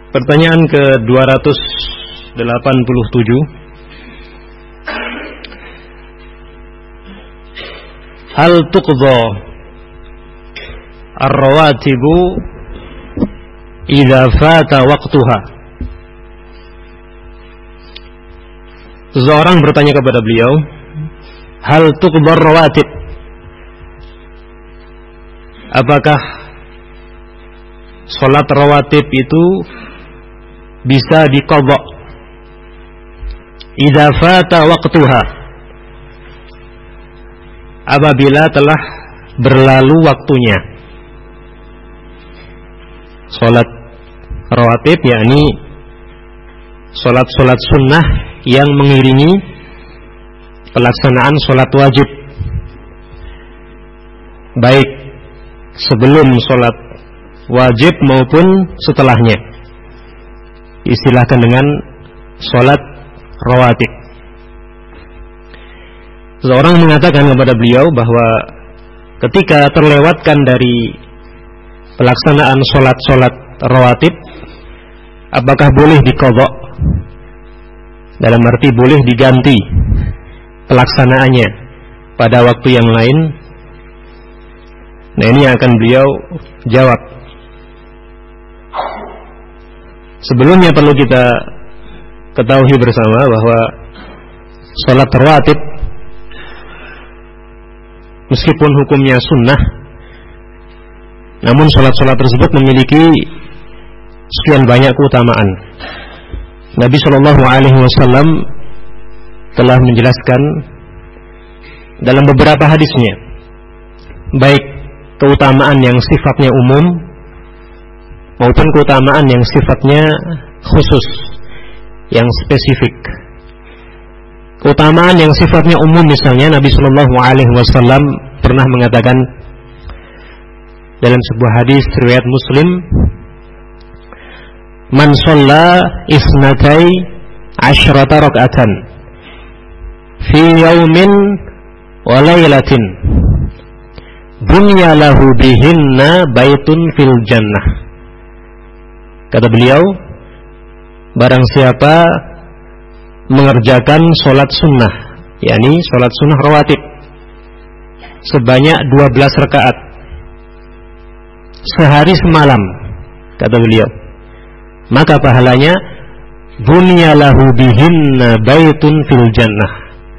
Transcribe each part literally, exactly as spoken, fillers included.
Pertanyaan ke dua ratus delapan puluh tujuh. Hal tuqdha ar-rawatibu idza fata waqtuha? Seseorang bertanya kepada beliau, hal tuqdha ar-rawatib? Apakah salat rawatib itu bisa diqadha idza fata waqtuha, apabila telah berlalu waktunya? Salat rawatib yakni salat-salat sunnah yang mengiringi pelaksanaan salat wajib, baik sebelum salat wajib maupun setelahnya, istilahkan dengan salat rawatib. Seorang mengatakan kepada beliau bahwa ketika terlewatkan dari pelaksanaan salat-salat rawatib, apakah boleh diqadha? Dalam arti boleh diganti pelaksanaannya pada waktu yang lain. Nah, ini yang akan beliau jawab. Sebelumnya perlu kita ketahui bersama bahwa salat rawatib meskipun hukumnya sunnah, namun salat-salat tersebut memiliki sekian banyak keutamaan. Nabi Shallallahu Alaihi Wasallam telah menjelaskan dalam beberapa hadisnya, baik keutamaan yang sifatnya umum maupun keutamaan yang sifatnya khusus, yang spesifik. Keutamaan yang sifatnya umum, misalnya Nabi Shallallahu Alaihi Wasallam pernah mengatakan dalam sebuah hadis riwayat Muslim, man shalla isnatai asyrata rak'atan fi yaumin wa lailatin bunya lahu bihinna baitun fil jannah. Kata beliau, barang siapa mengerjakan sholat sunnah, yakni sholat sunnah rawatib sebanyak dua belas rakaat sehari semalam, kata beliau, maka pahalanya bunya lahu bihinna baitun fil jannah,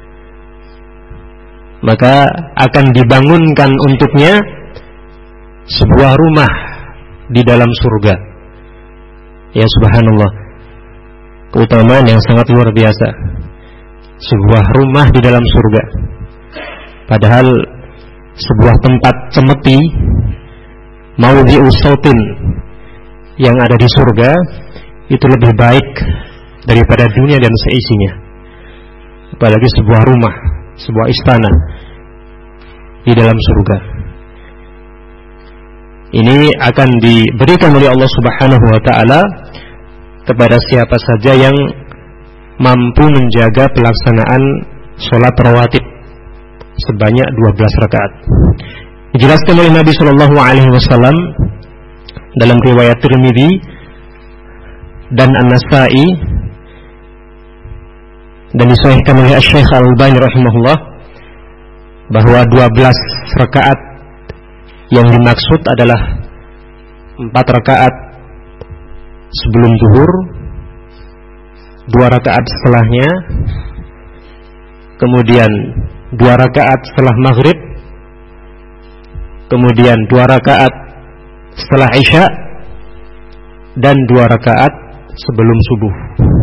maka akan dibangunkan untuknya sebuah rumah di dalam surga. Ya subhanallah, keutamaan yang sangat luar biasa, sebuah rumah di dalam surga. Padahal sebuah tempat cemeti, maudhi'u sautin, yang ada di surga itu lebih baik daripada dunia dan seisinya. Apalagi sebuah rumah, sebuah istana di dalam surga. Ini akan diberikan oleh Allah Subhanahu wa taala kepada siapa saja yang mampu menjaga pelaksanaan salat rawatib sebanyak dua belas rakaat. Dijelaskan oleh Nabi sallallahu alaihi wasallam dalam riwayat Tirmidzi dan An-Nasa'i, dan disahihkan oleh Syekh Al-Albani rahimahullah, bahwa dua belas rakaat yang dimaksud adalah empat rakaat sebelum zuhur, dua rakaat setelahnya, kemudian dua rakaat setelah maghrib, kemudian dua rakaat setelah isya, dan dua rakaat sebelum subuh.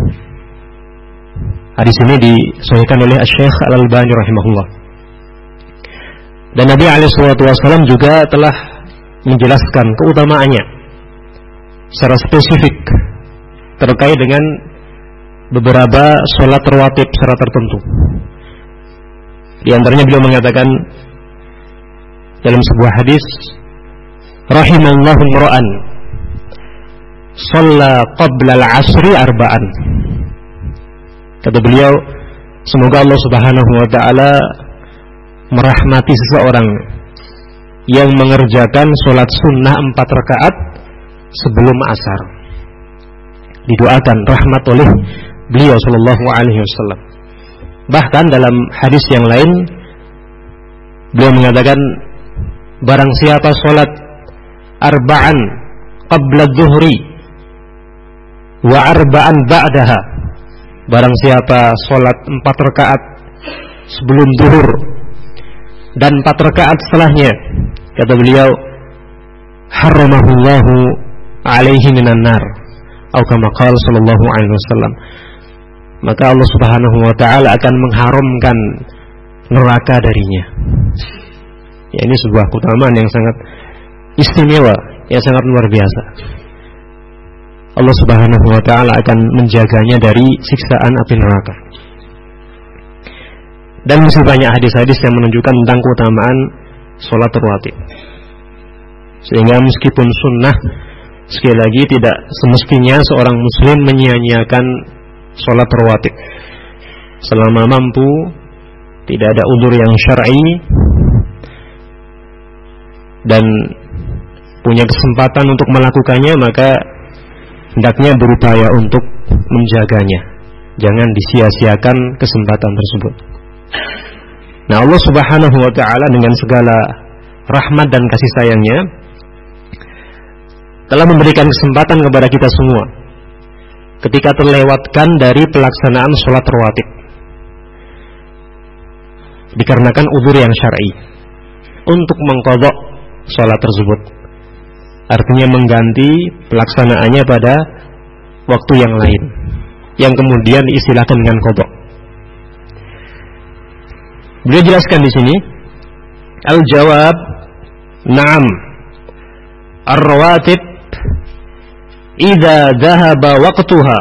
Hadis ini disahihkan oleh Syekh Al-Albani rahimahullah. Dan Nabi alaihi wasallam juga telah menjelaskan keutamaannya secara spesifik terkait dengan beberapa sholat rawatib secara tertentu. Di antaranya beliau mengatakan dalam sebuah hadis, rahimallahu imra'an shalla qabla al-'asri arba'an. Kata beliau, semoga Allah Subhanahu wa taala merahmati seseorang yang mengerjakan sholat sunnah empat rakaat sebelum asar. didoakan rahmat oleh beliau sallallahu alaihi wasallam. Bahkan dalam hadis yang lain beliau mengatakan, barang siapa salat arba'an qabla dhuhri wa arba'an ba'daha, barang siapa salat empat rakaat sebelum zuhur dan empat rakaat setelahnya, kata beliau, haramahullahu alaihi minan nar, atau kama qala sallallahu alaihi wasallam, maka Allah Subhanahu wa taala akan mengharamkan neraka darinya. Ya, ini sebuah keutamaan yang sangat istimewa, yang sangat luar biasa. Allah Subhanahu wa taala akan menjaganya dari siksaan api neraka. Dan masih banyak hadis-hadis yang menunjukkan tentang keutamaan salat rawatib. Sehingga meskipun sunnah, sekali lagi tidak semestinya seorang muslim menyia-nyiakan salat rawatib. Selama mampu, tidak ada udzur yang syar'i dan punya kesempatan untuk melakukannya, maka hendaknya berupaya untuk menjaganya. Jangan disia-siakan kesempatan tersebut. Nah, Allah Subhanahu wa taala dengan segala rahmat dan kasih sayangnya telah memberikan kesempatan kepada kita semua ketika terlewatkan dari pelaksanaan sholat rawatib dikarenakan uzur yang syar'i untuk mengqadha sholat tersebut, artinya mengganti pelaksanaannya pada waktu yang lain yang kemudian diistilahkan dengan qadha. Beliau jelaskan di sini, al-jawab, na'am, ar-rawatib idza dhahaba waqtuha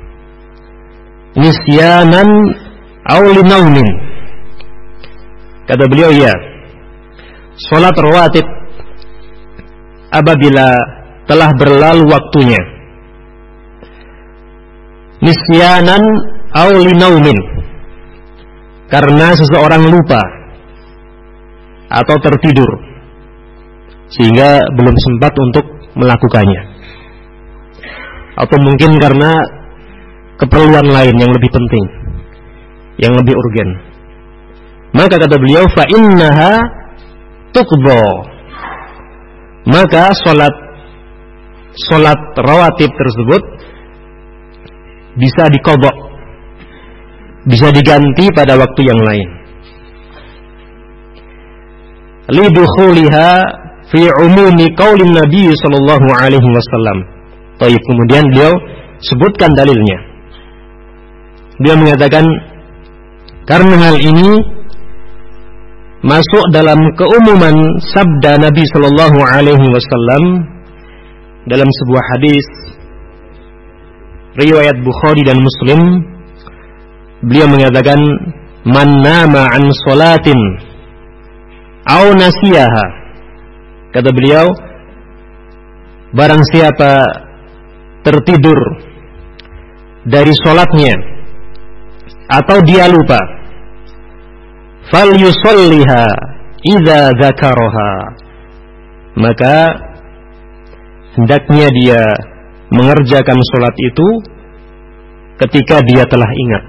nisyanan aw linaumin. Kata beliau, ya, salat rawatib apabila telah berlalu waktunya, nisyanan aw linaumin, karena seseorang lupa atau tertidur sehingga belum sempat untuk melakukannya, atau mungkin karena keperluan lain yang lebih penting, yang lebih urgen, maka kata beliau, fa innaha tuqdha, maka salat salat rawatib tersebut bisa diqadha, bisa diganti pada waktu yang lain. Lidukhuliha fi umumi qaulin Nabi sallallahu alaihi wasallam. Baik, kemudian beliau sebutkan dalilnya. Beliau mengatakan, karena hal ini masuk dalam keumuman sabda Nabi sallallahu alaihi wasallam dalam sebuah hadis riwayat Bukhari dan Muslim. Beliau mengatakan, man nama an salatin aw nasiyaha, kata beliau, barang siapa tertidur dari salatnya atau dia lupa, fal yusalliha idza dzakaraha, maka hendaknya dia mengerjakan salat itu ketika dia telah ingat.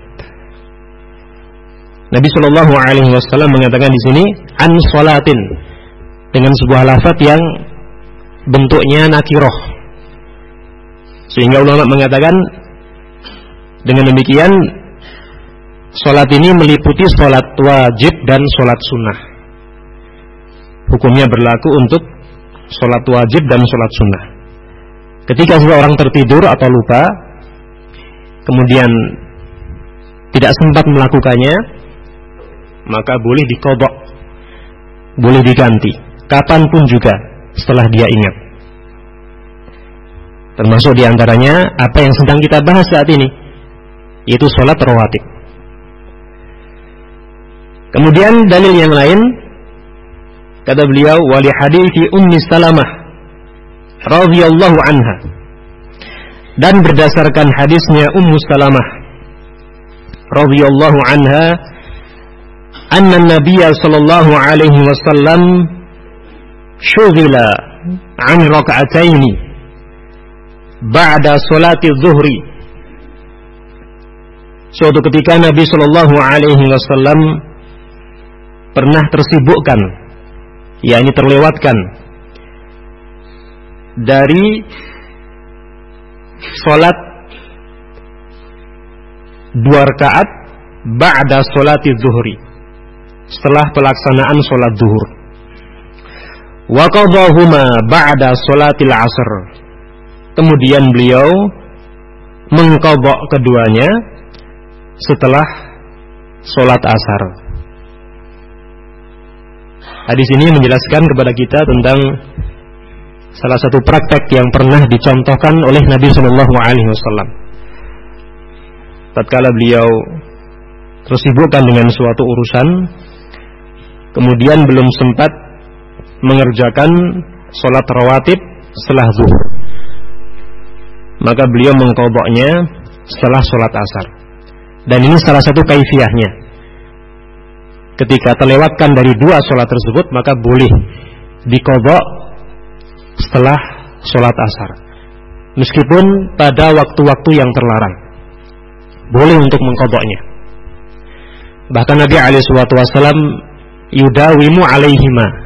Nabi Shallallahu Alaihi Wasallam mengatakan di sini an salatin dengan sebuah lafaz yang bentuknya nakiroh, sehingga ulama mengatakan dengan demikian salat ini meliputi salat wajib dan salat sunnah. Hukumnya berlaku untuk salat wajib dan salat sunnah. Ketika seseorang tertidur atau lupa, kemudian tidak sempat melakukannya, maka boleh diqadha, boleh diganti kapanpun juga setelah dia ingat. Termasuk diantaranya apa yang sedang kita bahas saat ini, yaitu sholat rawatib. Kemudian dalil yang lain, kata beliau, wali hadithi Ummi Salamah radhiyallahu anha, dan berdasarkan hadisnya Ummu Salamah radhiyallahu anha, anna Nabiya sallallahu alaihi wasallam syughila an raka'ataini ba'da salati zuhri. Suatu ketika Nabi Shallallahu Alaihi Wasallam pernah tersibukkan, yakni terlewatkan dari salat dua rakaat ba'da salati zuhri, setelah pelaksanaan salat zuhur. Wa qadahuma ba'da salatil asr. Kemudian beliau mengqadha keduanya setelah salat asar. Hadis ini menjelaskan kepada kita tentang salah satu praktek yang pernah dicontohkan oleh Nabi Shallallahu Alaihi Wasallam. Tatkala beliau tersibukkan dengan suatu urusan, kemudian belum sempat mengerjakan sholat rawatib setelah zuhur, maka beliau mengqadhanya setelah sholat asar. Dan ini salah satu kaifiyahnya. Ketika terlewatkan dari dua sholat tersebut, maka boleh diqadha setelah sholat asar, meskipun pada waktu-waktu yang terlarang boleh untuk mengqadhanya. Bahkan Nabi alaihi wasallam yudawimu alaihima.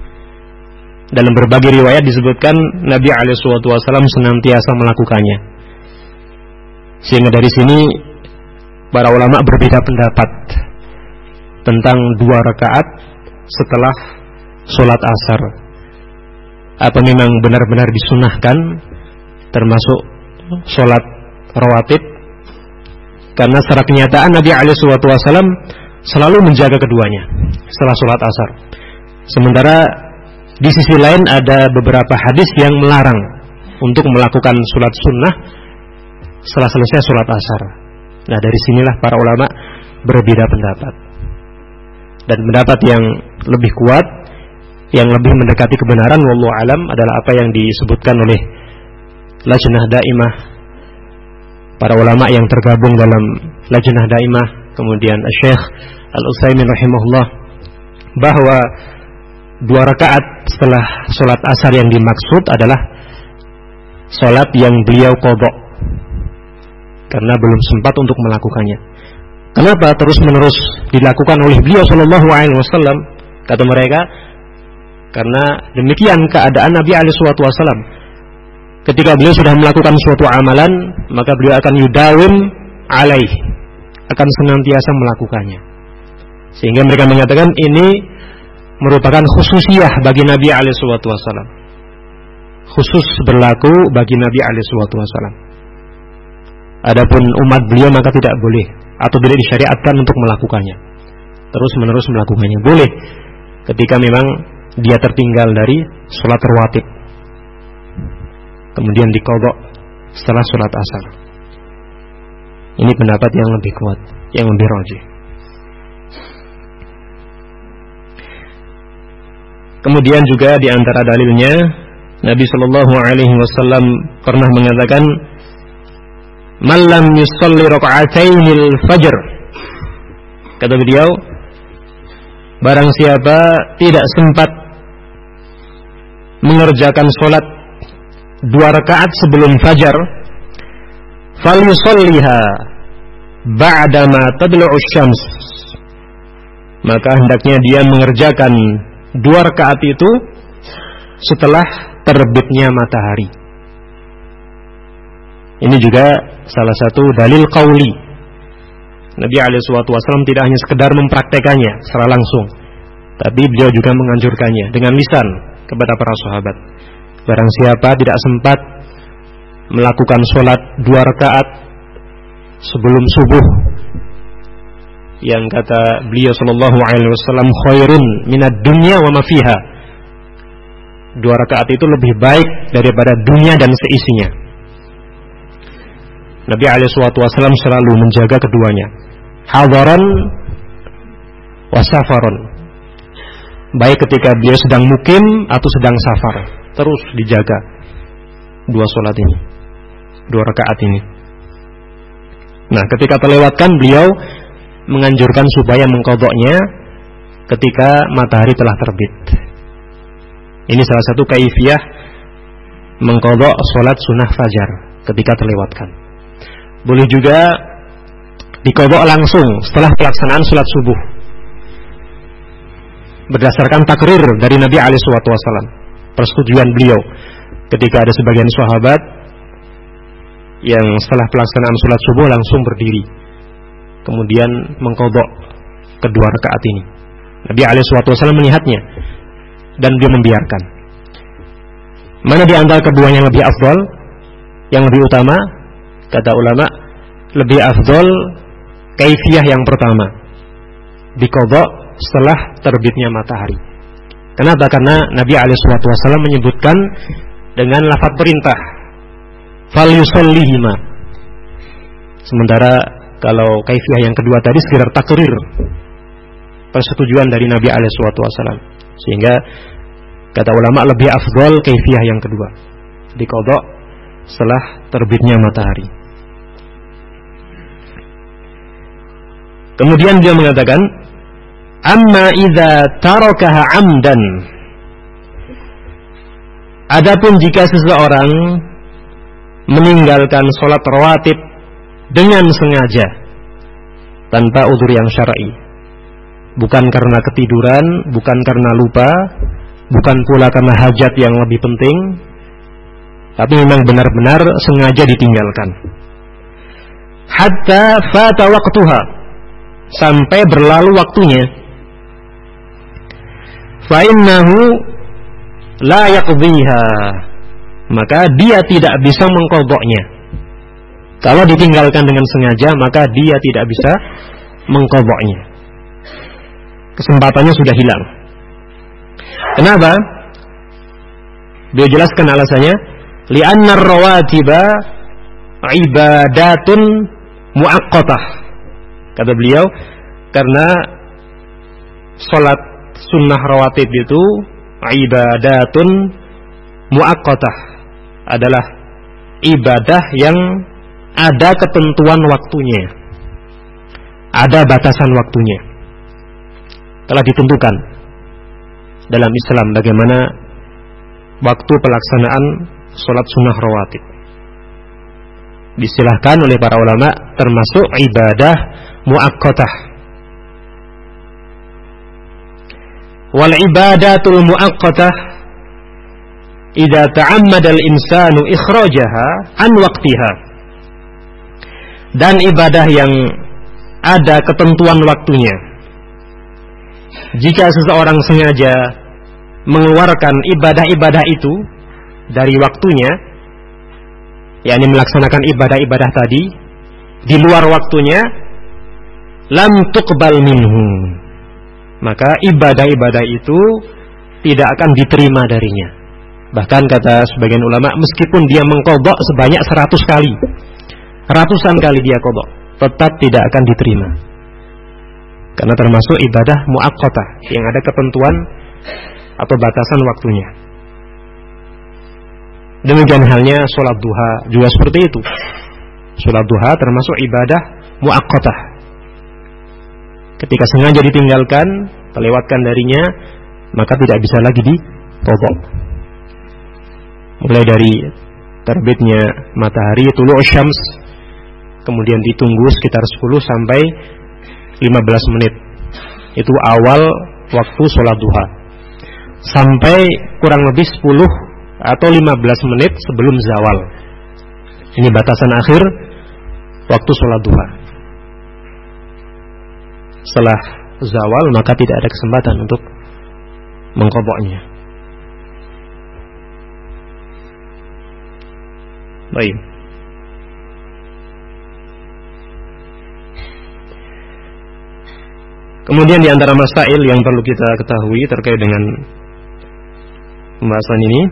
Dalam berbagai riwayat disebutkan Nabi alaihi wasallam senantiasa melakukannya. Sehingga dari sini para ulama berbeda pendapat tentang dua rakaat setelah sholat asar. Apa memang benar-benar disunahkan termasuk sholat rawatib? Karena secara kenyataan Nabi alaihi wasallam selalu menjaga keduanya setelah sholat asar. Sementara di sisi lain ada beberapa hadis yang melarang untuk melakukan sholat sunnah setelah selesai sholat asar. Nah, dari sinilah para ulama berbeda pendapat. Dan pendapat yang lebih kuat, yang lebih mendekati kebenaran, wallahu alam, adalah apa yang disebutkan oleh Lajnah Daimah, para ulama yang tergabung dalam Lajnah Daimah, kemudian Syekh Al-Utsaimin rahimahullah, bahwa dua rakaat setelah sholat asar yang dimaksud adalah sholat yang beliau qadha karena belum sempat untuk melakukannya. Kenapa terus menerus dilakukan oleh beliau Shallallahu Alaihi Wasallam? Kata mereka, karena demikian keadaan Nabi alaihi wasallam. Ketika beliau sudah melakukan suatu amalan, maka beliau akan yudawim alaih, akan senantiasa melakukannya. Sehingga mereka mengatakan ini merupakan khususiyah bagi Nabi alaihi wasallam. Khusus berlaku bagi Nabi alaihi wasallam. Adapun umat beliau maka tidak boleh atau tidak disyariatkan untuk melakukannya. Terus menerus melakukannya. Boleh ketika memang dia tertinggal dari sholat rawatib, kemudian diqadha setelah sholat asar. Ini pendapat yang lebih kuat, yang lebih rajih. Kemudian juga di antara dalilnya, Nabi Shallallahu Alaihi Wasallam pernah mengatakan, "Man lam yusalli raka'atainil fajr." Kata beliau, barang siapa tidak sempat mengerjakan sholat dua rakaat sebelum fajar, falyusalliha ba'dama tadlu'u syams, maka hendaknya dia mengerjakan dua rakaat itu setelah terbitnya matahari. Ini juga salah satu dalil qauli. Nabi alaihi wasallam tidak hanya sekedar mempraktekannya secara langsung, tapi beliau juga menganjurkannya dengan lisan kepada para sahabat. Barang siapa tidak sempat melakukan sholat dua rakaat sebelum subuh, yang kata beliau sallallahu alaihi wasallam khairun minad dunya wa ma fiha, dua rakaat itu lebih baik daripada dunia dan seisinya. Nabi alaihi wasallam selalu menjaga keduanya, hadaran wa safaran, baik ketika beliau sedang mukim atau sedang safar, terus dijaga dua sholat ini, dua rakaat ini. Nah, ketika terlewatkan beliau menganjurkan supaya mengqadhanya ketika matahari telah terbit. Ini salah satu kaifiyah mengqadha sholat sunnah fajar. ketika terlewatkan. Boleh juga diqadha langsung setelah pelaksanaan salat subuh, berdasarkan takrir dari Nabi alaihi wasallam, persetujuan beliau ketika ada sebagian sahabat yang setelah pelaksanaan salat subuh langsung berdiri kemudian mengqadha kedua rakaat ini. Nabi alaihi wasallam melihatnya dan dia membiarkan. Mana di antara keduanya yang lebih afdal, yang lebih utama? Kata ulama, lebih afdal kaifiyah yang pertama, diqadha setelah terbitnya matahari. Kenapa? Karena Nabi alaihi wasallam menyebutkan dengan lafaz perintah, fal yusallihima. Sementara kalau kaifiyah yang kedua tadi sekedar takrir, persetujuan dari Nabi alaihi wasallam. Sehingga kata ulama lebih afdal kaifiyah yang kedua, diqadha setelah terbitnya matahari. Kemudian dia mengatakan, amma idza tarakaha amdan. Adapun jika seseorang meninggalkan salat rawatib dengan sengaja tanpa uzur yang syar'i, bukan karena ketiduran, bukan karena lupa, bukan pula karena hajat yang lebih penting, tapi memang benar-benar sengaja ditinggalkan. Hatta fata waqtuha, sampai berlalu waktunya. Fa innahu la yaqdhiha, maka dia tidak bisa mengqadhanya. Kalau ditinggalkan dengan sengaja, maka dia tidak bisa mengqadhanya. Kesempatannya sudah hilang. Kenapa? Dia jelaskan alasannya, li'anna ar-rawatiba ibadatun muaqqatah. Kata beliau, karena salat sunnah rawatib itu ibadatun muaqqatah, adalah ibadah yang ada ketentuan waktunya, ada batasan waktunya, telah ditentukan dalam Islam bagaimana waktu pelaksanaan salat sunnah rawatib. Disilahkan oleh para ulama termasuk ibadah muaqqatah. Wal ibadatul muaqqatah idza ta'ammada al-insanu ikhrajaha an waqtiha. Dan ibadah yang ada ketentuan waktunya, jika seseorang sengaja mengeluarkan ibadah-ibadah itu dari waktunya, yakni melaksanakan ibadah-ibadah tadi di luar waktunya, lam tuqbal minhu, maka ibadah-ibadah itu tidak akan diterima darinya. Bahkan kata sebagian ulama, meskipun dia mengqadha sebanyak seratus kali, ratusan kali dia qadha, tetap tidak akan diterima, karena termasuk ibadah muaqqatah yang ada ketentuan atau batasan waktunya. Demikian halnya sholat duha juga seperti itu. Sholat duha termasuk ibadah muaqqatah. Ketika sengaja ditinggalkan, terlewatkan darinya, maka tidak bisa lagi diqadha. Mulai dari terbitnya matahari, tulu'us syams, kemudian ditunggu sekitar sepuluh sampai lima belas menit. Itu awal waktu sholat duha. Sampai kurang lebih sepuluh atau lima belas menit sebelum zawal. Ini batasan akhir waktu sholat duha. Setelah zawal maka tidak ada kesempatan untuk mengqadhanya. Baik. Kemudian di antara masail yang perlu kita ketahui terkait dengan pembahasan ini,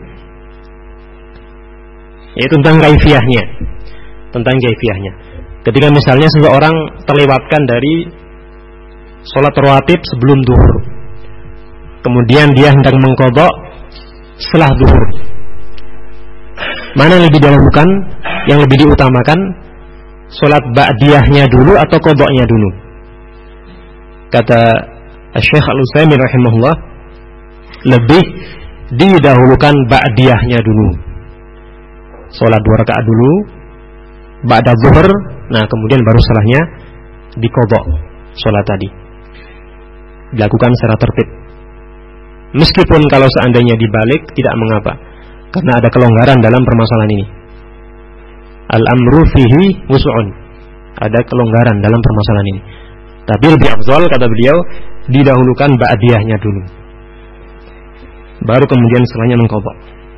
yaitu tentang kaifiyahnya, tentang kaifiyahnya. Ketika misalnya seseorang terlewatkan dari sholat rawatib sebelum duhur, kemudian dia hendak mengqadha setelah duhur, mana yang lebih didahulukan, yang lebih diutamakan, sholat ba'diyahnya dulu atau qadhanya dulu? Kata Syekh Al-Utsaimin rahimahullah, lebih didahulukan ba'diyahnya dulu. Sholat dua rakaat dulu, ba'da zuhur, nah kemudian baru setelahnya diqadha sholat tadi. Dilakukan secara tertib. Meskipun kalau seandainya dibalik tidak mengapa, karena ada kelonggaran dalam permasalahan ini. Al-amru fihi wus'un. Ada kelonggaran dalam permasalahan ini. Tapi lebih afdal kata beliau didahulukan ba'diyahnya dulu. Baru kemudian setelahnya mengqadha.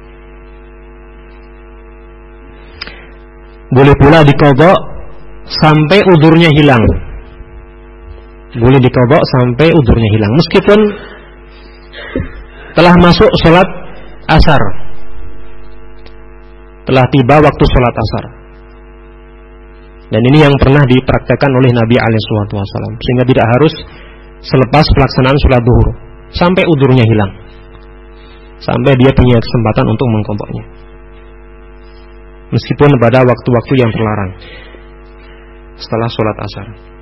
Boleh pula diqadha sampai udhurnya hilang. Boleh diqadha sampai udhurnya hilang meskipun telah masuk sholat asar, telah tiba waktu sholat asar. Dan ini yang pernah dipraktekkan oleh Nabi alaihi wasallam, sehingga tidak harus selepas pelaksanaan sholat zuhur sampai udhurnya hilang, sampai dia punya kesempatan untuk mengqadhanya, meskipun pada waktu-waktu yang terlarang setelah sholat asar.